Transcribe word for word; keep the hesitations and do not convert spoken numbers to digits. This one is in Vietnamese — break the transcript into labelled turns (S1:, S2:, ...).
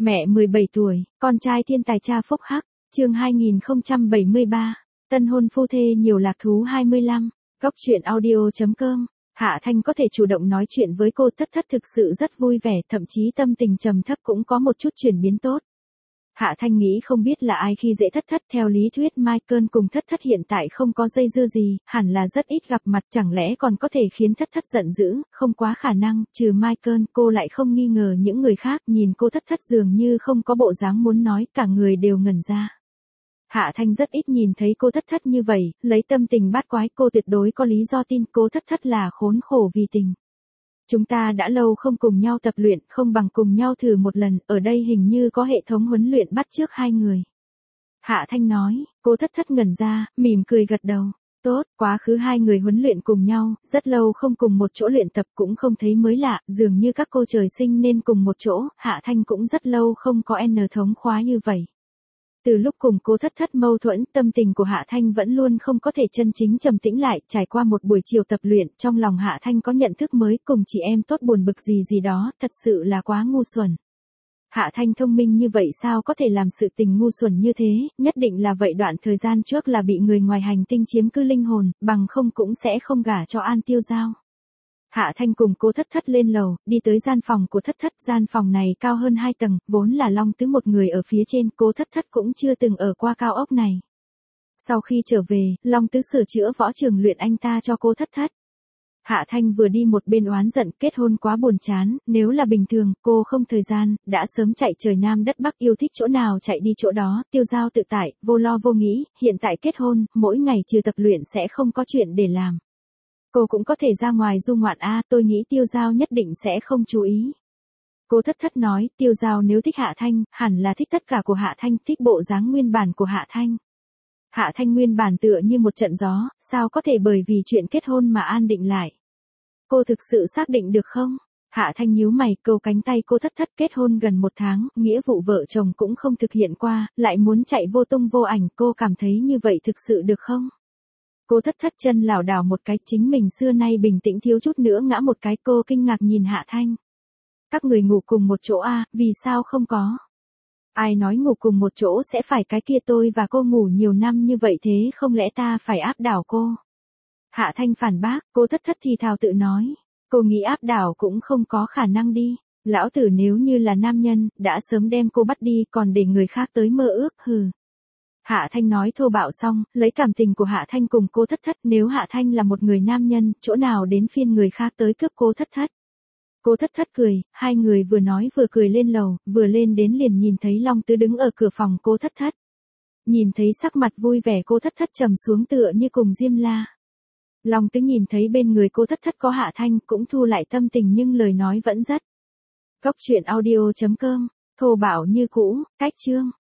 S1: Mẹ mười bảy tuổi, con trai thiên tài cha phúc hắc, chương hai nghìn không trăm bảy mươi ba, tân hôn phu thê nhiều lạc thú hai mươi lăm, góc truyện audio.com. Hạ Thanh có thể chủ động nói chuyện với cô Thất Thất thực sự rất vui vẻ, thậm chí tâm tình trầm thấp cũng có một chút chuyển biến tốt. Hạ Thanh nghĩ không biết là ai khi dễ Thất Thất, theo lý thuyết Michael cùng Thất Thất hiện tại không có dây dưa gì, hẳn là rất ít gặp mặt, chẳng lẽ còn có thể khiến Thất Thất giận dữ, không quá khả năng, trừ Michael, cô lại không nghi ngờ những người khác, nhìn cô Thất Thất dường như không có bộ dáng muốn nói, cả người đều ngẩn ra. Hạ Thanh rất ít nhìn thấy cô Thất Thất như vậy, lấy tâm tình bát quái, cô tuyệt đối có lý do tin cô Thất Thất là khốn khổ vì tình. Chúng ta đã lâu không cùng nhau tập luyện, không bằng cùng nhau thử một lần, ở đây hình như có hệ thống huấn luyện bắt chước hai người. Hạ Thanh nói, cô Thất Thất ngẩn ra, mỉm cười gật đầu. Tốt, quá khứ hai người huấn luyện cùng nhau, rất lâu không cùng một chỗ luyện tập cũng không thấy mới lạ, dường như các cô trời sinh nên cùng một chỗ, Hạ Thanh cũng rất lâu không có N thống khóa như vậy. Từ lúc cùng cô Thất Thất mâu thuẫn, tâm tình của Hạ Thanh vẫn luôn không có thể chân chính trầm tĩnh lại, trải qua một buổi chiều tập luyện, trong lòng Hạ Thanh có nhận thức mới, cùng chị em tốt buồn bực gì gì đó, thật sự là quá ngu xuẩn. Hạ Thanh thông minh như vậy sao có thể làm sự tình ngu xuẩn như thế, nhất định là vậy, đoạn thời gian trước là bị người ngoài hành tinh chiếm cứ linh hồn, bằng không cũng sẽ không gả cho An Tiêu Giao. Hạ Thanh cùng cô Thất Thất lên lầu, đi tới gian phòng của Thất Thất, gian phòng này cao hơn hai tầng, vốn là Long Tứ một người ở phía trên, cô Thất Thất cũng chưa từng ở qua cao ốc này. Sau khi trở về, Long Tứ sửa chữa võ trường luyện anh ta cho cô Thất Thất. Hạ Thanh vừa đi một bên oán giận, kết hôn quá buồn chán, nếu là bình thường, cô không thời gian, đã sớm chạy trời Nam đất Bắc, yêu thích chỗ nào chạy đi chỗ đó, Tiêu Giao tự tại, vô lo vô nghĩ, hiện tại kết hôn, mỗi ngày trừ tập luyện sẽ không có chuyện để làm. Cô cũng có thể ra ngoài du ngoạn a, à, tôi nghĩ Tiêu Giao nhất định sẽ không chú ý. Cô Thất Thất nói, Tiêu Giao nếu thích Hạ Thanh, hẳn là thích tất cả của Hạ Thanh, thích bộ dáng nguyên bản của Hạ Thanh. Hạ Thanh nguyên bản tựa như một trận gió, sao có thể bởi vì chuyện kết hôn mà an định lại. Cô thực sự xác định được không? Hạ Thanh nhíu mày, câu cánh tay cô Thất Thất, kết hôn gần một tháng, nghĩa vụ vợ chồng cũng không thực hiện qua, lại muốn chạy vô tung vô ảnh, cô cảm thấy như vậy thực sự được không? Cô Thất Thất chân lảo đảo một cái, chính mình xưa nay bình tĩnh thiếu chút nữa ngã một cái, cô kinh ngạc nhìn Hạ Thanh. Các người ngủ cùng một chỗ a, à, vì sao không có? Ai nói ngủ cùng một chỗ sẽ phải cái kia, tôi và cô ngủ nhiều năm như vậy thế không lẽ ta phải áp đảo cô? Hạ Thanh phản bác, cô Thất Thất thì thào tự nói. Cô nghĩ áp đảo cũng không có khả năng đi. Lão tử nếu như là nam nhân, đã sớm đem cô bắt đi, còn để người khác tới mơ ước, hừ. Hạ Thanh nói thô bạo xong, lấy cảm tình của Hạ Thanh cùng cô Thất Thất, nếu Hạ Thanh là một người nam nhân, chỗ nào đến phiên người khác tới cướp cô Thất Thất. Cô Thất Thất cười, hai người vừa nói vừa cười lên lầu, vừa lên đến liền nhìn thấy Long Tứ đứng ở cửa phòng cô Thất Thất. Nhìn thấy sắc mặt vui vẻ cô Thất Thất trầm xuống tựa như cùng diêm la. Long Tứ nhìn thấy bên người cô Thất Thất có Hạ Thanh cũng thu lại tâm tình nhưng lời nói vẫn rất. Góc truyện audio.com, thô bạo như cũ, cách chương.